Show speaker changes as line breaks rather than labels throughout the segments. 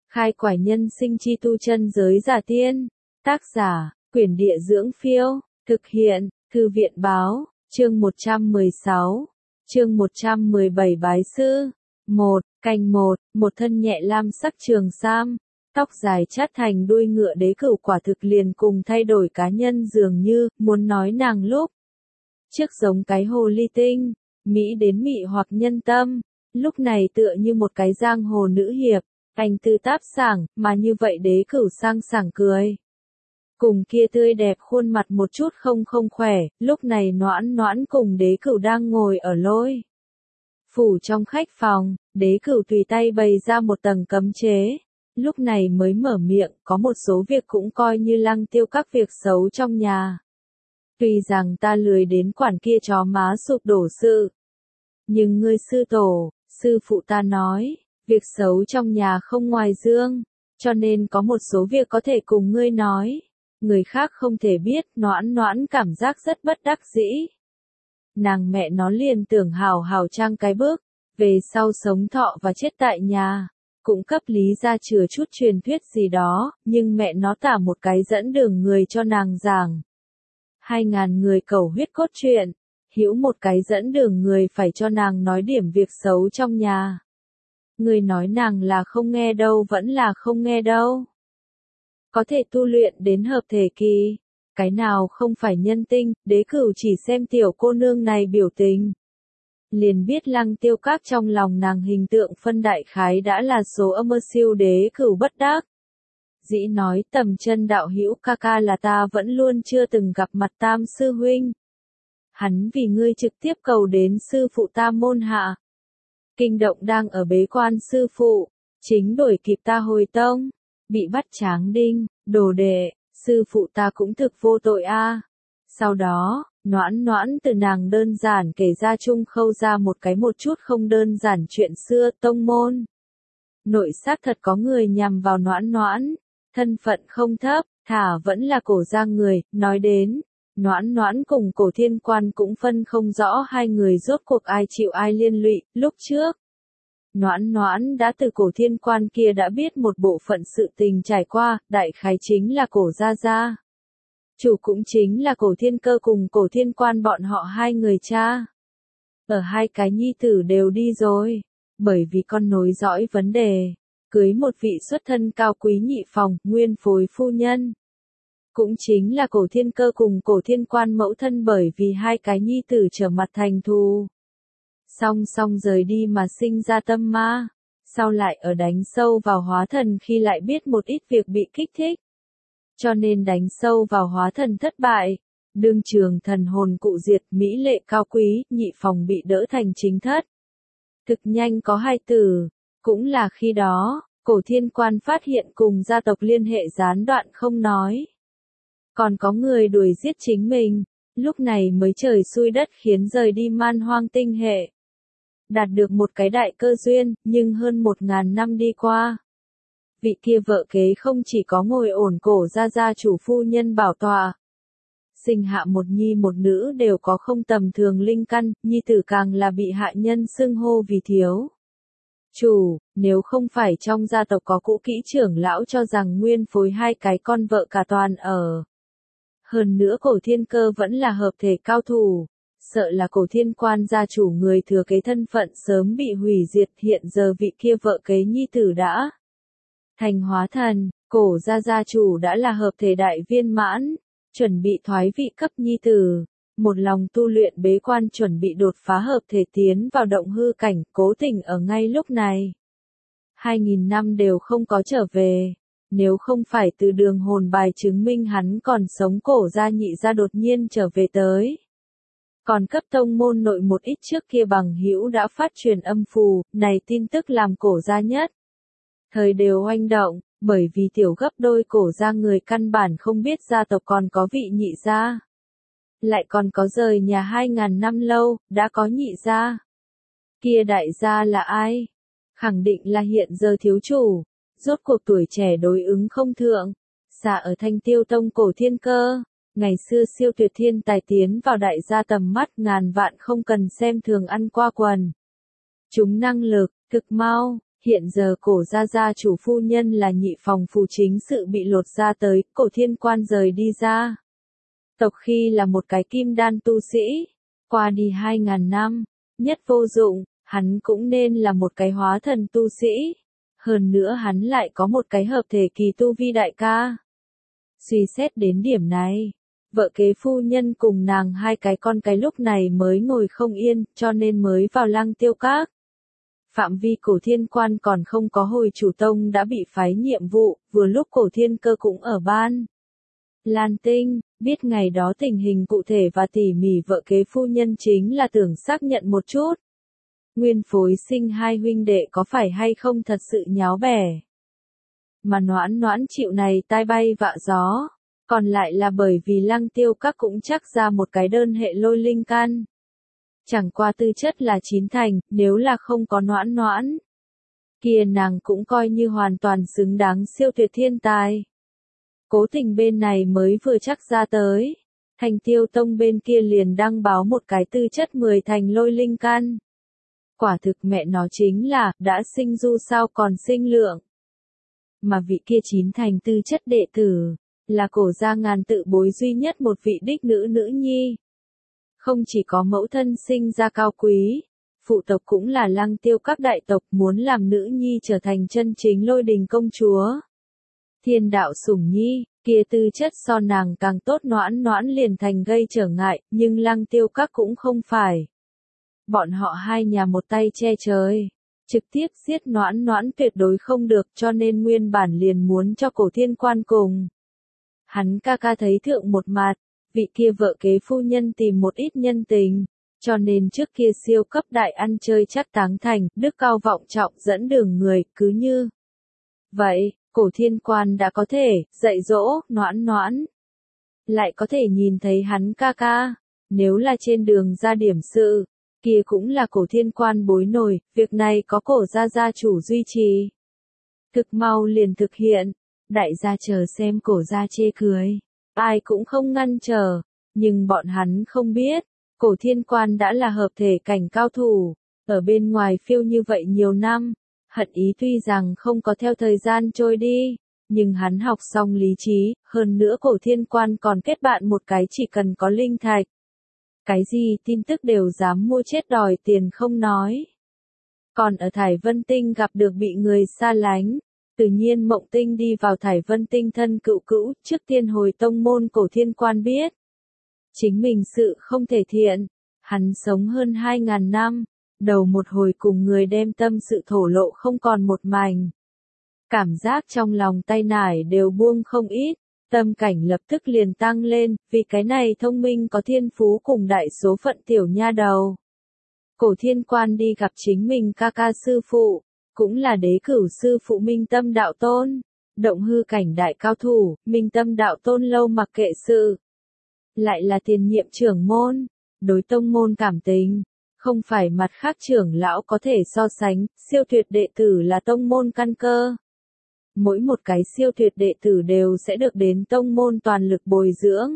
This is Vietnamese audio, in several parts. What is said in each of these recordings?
Khai quải nhân sinh chi tu chân giới giả tiên. Tác giả, Quyển Địa Dưỡng Phiêu. Thực hiện, Thư viện Báo. Chương 116. Chương 117 Bái Sư. 1. Canh 1. Một thân nhẹ lam sắc trường sam, tóc dài chát thành đuôi ngựa đế cửu quả thực liền cùng thay đổi cá nhân dường như, muốn nói nàng lúc trước giống cái hồ ly tinh, mỹ đến mị hoặc nhân tâm, lúc này tựa như một cái giang hồ nữ hiệp, anh tư táp sảng, mà như vậy đế cửu sang sảng cười. Cùng kia tươi đẹp khuôn mặt một chút không khỏe, lúc này Noãn Noãn cùng đế cửu đang ngồi ở lôi phủ trong khách phòng, đế cửu tùy tay bày ra một tầng cấm chế, lúc này mới mở miệng, có một số việc cũng coi như lăng tiêu các việc xấu trong nhà. Tuy rằng ta lười đến quản kia chó má sụp đổ sự, nhưng ngươi sư tổ, sư phụ ta nói, việc xấu trong nhà không ngoài dương, cho nên có một số việc có thể cùng ngươi nói, người khác không thể biết. Noãn Noãn cảm giác rất bất đắc dĩ. Nàng mẹ nó liền tưởng hào hào trang cái bước, về sau sống thọ và chết tại nhà, cũng cấp lý ra chừa chút truyền thuyết gì đó, nhưng mẹ nó tả một cái dẫn đường người cho nàng giảng 2.000 người cầu huyết cốt truyện, hữu một cái dẫn đường người phải cho nàng nói điểm việc xấu trong nhà. Người nói nàng là không nghe đâu, vẫn là không nghe đâu. Có thể tu luyện đến hợp thể kỳ, cái nào không phải nhân tinh. Đế cửu chỉ xem tiểu cô nương này biểu tình, liền biết lăng tiêu các trong lòng nàng hình tượng phân đại khái đã là số âm siêu. Đế cửu bất đắc dĩ nói, Tầm Chân đạo hữu ca ca là ta vẫn luôn chưa từng gặp mặt tam sư huynh. Hắn vì ngươi trực tiếp cầu đến sư phụ ta môn hạ. Kinh động đang ở bế quan sư phụ, chính đuổi kịp ta hồi tông, bị bắt tráng đinh, đồ đệ, sư phụ ta cũng thực vô tội a. Sau đó, Noãn Noãn từ nàng đơn giản kể ra chung khâu ra một chút không đơn giản chuyện xưa. Tông môn nội xác thật có người nhằm vào Noãn Noãn, thân phận không thấp, thả vẫn là cổ gia người. Nói đến Noãn Noãn cùng Cổ Thiên Quan cũng phân không rõ hai người rốt cuộc ai chịu ai liên lụy. Lúc trước, Noãn Noãn đã từ Cổ Thiên Quan kia đã biết một bộ phận sự tình trải qua, đại khái chính là Cổ gia gia chủ cũng chính là Cổ Thiên Cơ cùng Cổ Thiên Quan bọn họ hai người cha. Ở hai cái nhi tử đều đi rồi, bởi vì con nối dõi vấn đề, cưới một vị xuất thân cao quý nhị phòng, nguyên phối phu nhân. Cũng chính là Cổ Thiên Cơ cùng Cổ Thiên Quan mẫu thân, bởi vì hai cái nhi tử trở mặt thành thù. Song song rời đi mà sinh ra tâm ma, sau lại ở đánh sâu vào hóa thần khi lại biết một ít việc bị kích thích. Cho nên đánh sâu vào hóa thần thất bại, đương trường thần hồn cụ diệt, mỹ lệ cao quý, nhị phòng bị đỡ thành chính thất. Thực nhanh có hai tử, cũng là khi đó, Cổ Thiên Quan phát hiện cùng gia tộc liên hệ gián đoạn không nói. Còn có người đuổi giết chính mình, lúc này mới trời xui đất khiến rời đi man hoang tinh hệ. Đạt được một cái đại cơ duyên, nhưng hơn 1.000 năm đi qua. Vị kia vợ kế không chỉ có ngồi ổn Cổ gia gia chủ phu nhân bảo tọa, sinh hạ một nhi một nữ đều có không tầm thường linh căn, nhi tử càng là bị hạ nhân xưng hô vì thiếu chủ. Nếu không phải trong gia tộc có cũ kỹ trưởng lão cho rằng nguyên phối hai cái con vợ cả toàn ở. Hơn nữa Cổ Thiên Cơ vẫn là hợp thể cao thủ, sợ là Cổ Thiên Quan gia chủ người thừa kế thân phận sớm bị hủy diệt. Hiện giờ vị kia vợ kế nhi tử đã thành hóa thần, Cổ gia gia chủ đã là hợp thể đại viên mãn, chuẩn bị thoái vị cấp nhi tử, một lòng tu luyện bế quan chuẩn bị đột phá hợp thể tiến vào động hư cảnh. Cố Tình ở ngay lúc này 2.000 năm đều không có trở về. Nếu không phải từ đường hồn bài chứng minh hắn còn sống, Cổ gia nhị gia đột nhiên trở về tới, còn cấp tông môn nội một ít trước kia bằng hữu đã phát truyền âm phù, này tin tức làm Cổ gia nhất thời đều oanh động, bởi vì tiểu gấp đôi Cổ gia người căn bản không biết gia tộc còn có vị nhị gia, lại còn có rời nhà 2.000 năm lâu, đã có nhị gia. Kia đại gia là ai? Khẳng định là hiện giờ thiếu chủ. Rốt cuộc tuổi trẻ đối ứng không thượng, xả ở Thanh Tiêu Tông Cổ Thiên Cơ, ngày xưa siêu tuyệt thiên tài tiến vào đại gia tầm mắt, ngàn vạn không cần xem thường ăn qua quần. Chúng năng lực, thực mau, Hiện giờ cổ gia chủ phu nhân là nhị phòng phù chính sự bị lột ra tới, cổ thiên quan rời đi ra. Tộc khi là một cái kim đan tu sĩ, qua đi 2.000 năm, nhất vô dụng, hắn cũng nên là một cái hóa thần tu sĩ. Hơn nữa hắn lại có một cái hợp thể kỳ tu vi đại ca. Suy xét đến điểm này, vợ kế phu nhân cùng nàng hai cái con cái lúc này mới ngồi không yên, cho nên mới vào Lăng Tiêu Các. Phạm vi cổ thiên quan còn không có hồi chủ tông đã bị phái nhiệm vụ, vừa lúc cổ thiên cơ cũng ở ban. Lan Tinh, biết ngày đó tình hình cụ thể và tỉ mỉ vợ kế phu nhân chính là tưởng xác nhận một chút. Nguyên phối sinh hai huynh đệ có phải hay không thật sự nháo bẻ. Mà Noãn Noãn chịu này tai bay vạ gió, còn lại là bởi vì Lăng Tiêu Các cũng chắc ra một cái đơn hệ lôi linh căn. Chẳng qua tư chất là 9 thành, nếu là không có Noãn Noãn, kia nàng cũng coi như hoàn toàn xứng đáng siêu tuyệt thiên tài. Cố Tình bên này mới vừa chắc ra tới, Thành Tiêu Tông bên kia liền đăng báo một cái tư chất 10 thành lôi linh căn. Quả thực mẹ nó chính là, đã sinh du sao còn sinh lượng. Mà vị kia 9 thành tư chất đệ tử, là cổ gia ngàn tự bối duy nhất một vị đích nữ nữ nhi. Không chỉ có mẫu thân sinh ra cao quý, phụ tộc cũng là Lăng Tiêu Các đại tộc muốn làm nữ nhi trở thành chân chính Lôi Đình công chúa. Thiên đạo sủng nhi, kia tư chất so nàng càng tốt Noãn Noãn liền thành gây trở ngại, nhưng Lăng Tiêu Các cũng không phải. Bọn họ hai nhà một tay che trời, trực tiếp giết Noãn Noãn tuyệt đối không được, cho nên nguyên bản liền muốn cho cổ thiên quan cùng. Hắn ca ca thấy thượng một mặt, vị kia vợ kế phu nhân tìm một ít nhân tình, cho nên trước kia siêu cấp đại ăn chơi chắc táng thành, đức cao vọng trọng dẫn đường người, cứ như. Vậy, cổ thiên quan đã có thể, dạy dỗ, Noãn Noãn. Lại có thể nhìn thấy hắn ca ca, nếu là trên đường ra điểm sự, kia cũng là cổ thiên quan bối nổi, việc này có cổ gia chủ duy trì. Thực mau liền thực hiện, đại gia chờ xem cổ gia chê cười. Ai cũng không ngăn trở, nhưng bọn hắn không biết, cổ thiên quan đã là hợp thể cảnh cao thủ, ở bên ngoài phiêu như vậy nhiều năm, hận ý tuy rằng không có theo thời gian trôi đi, nhưng hắn học xong lý trí, hơn nữa cổ thiên quan còn kết bạn một cái chỉ cần có linh thạch. Cái gì tin tức đều dám mua chết đòi tiền không nói. Còn ở Thải Vân Tinh gặp được bị người xa lánh. Tự nhiên Mộng Tinh đi vào Thải Vân Tinh thân cựu cữu, trước tiên hồi tông môn cổ thiên quan biết. Chính mình sự không thể thiện, hắn sống hơn 2.000 năm, đầu một hồi cùng người đem tâm sự thổ lộ không còn một mảnh. Cảm giác trong lòng tay nải đều buông không ít, tâm cảnh lập tức liền tăng lên, vì cái này thông minh có thiên phú cùng đại số phận tiểu nha đầu. Cổ thiên quan đi gặp chính mình ca ca sư phụ. Cũng là đế cửu sư phụ Minh Tâm Đạo Tôn, động hư cảnh đại cao thủ, Minh Tâm Đạo Tôn lâu mặc kệ sự. Lại là tiền nhiệm trưởng môn, đối tông môn cảm tình, không phải mặt khác trưởng lão có thể so sánh, siêu tuyệt đệ tử là tông môn căn cơ. Mỗi một cái siêu tuyệt đệ tử đều sẽ được đến tông môn toàn lực bồi dưỡng.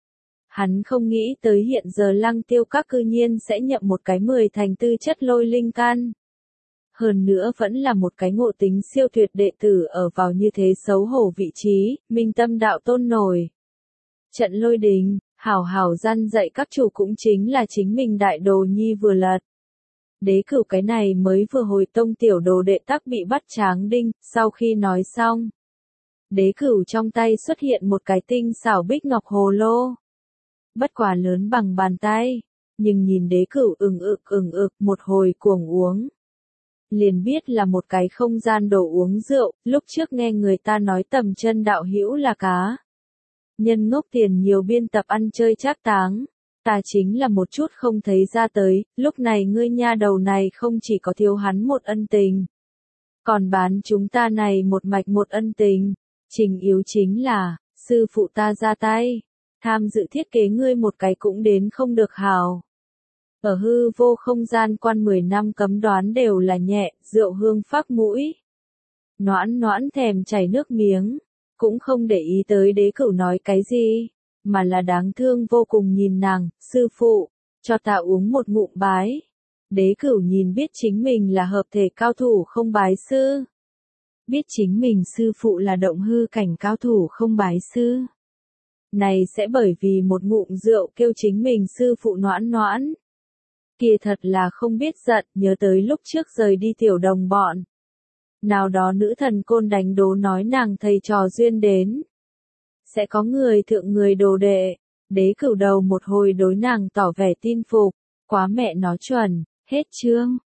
Hắn không nghĩ tới hiện giờ Lăng Tiêu Các cư nhiên sẽ nhậm một cái 10 thành tư chất lôi linh căn. Hơn nữa vẫn là một cái ngộ tính siêu tuyệt đệ tử ở vào như thế xấu hổ vị trí, Minh Tâm Đạo Tôn nổi. Trận Lôi Đình, hảo hảo gian dạy các chủ cũng chính là chính mình đại đồ nhi vừa lật. Đế cửu cái này mới vừa hồi tông tiểu đồ đệ tắc bị bắt tráng đinh, sau khi nói xong. Đế cửu trong tay xuất hiện một cái tinh xảo bích ngọc hồ lô. Bất quá lớn bằng bàn tay, nhưng nhìn đế cửu ừng ực một hồi cuồng uống. Liền biết là một cái không gian đồ uống rượu, lúc trước nghe người ta nói tầm chân đạo hữu là cá. Nhân ngốc tiền nhiều biên tập ăn chơi trác táng, ta chính là một chút không thấy ra tới, lúc này ngươi nha đầu này không chỉ có thiếu hắn một ân tình. Còn bán chúng ta này một mạch một ân tình, trình yếu chính là, sư phụ ta ra tay, tham dự thiết kế ngươi một cái cũng đến không được hào. Ở hư vô không gian quan 10 năm cấm đoán đều là nhẹ, rượu hương phác mũi. Noãn Noãn thèm chảy nước miếng, cũng không để ý tới đế cửu nói cái gì, mà là đáng thương vô cùng nhìn nàng, sư phụ, cho ta uống một ngụm bái. Đế Cửu nhìn biết chính mình là hợp thể cao thủ không bái sư. Biết chính mình sư phụ là động hư cảnh cao thủ không bái sư. Này sẽ bởi vì một ngụm rượu kêu chính mình sư phụ noãn noãn. Kia thật là không biết giận, nhớ tới lúc trước rời đi tiểu đồng bọn. Nào đó nữ thần côn đánh đố nói nàng thầy trò duyên đến. Sẽ có người thượng người đồ đệ. Đế Cửu đầu một hồi đối nàng tỏ vẻ tin phục. Quá mẹ nó chuẩn, hết chương.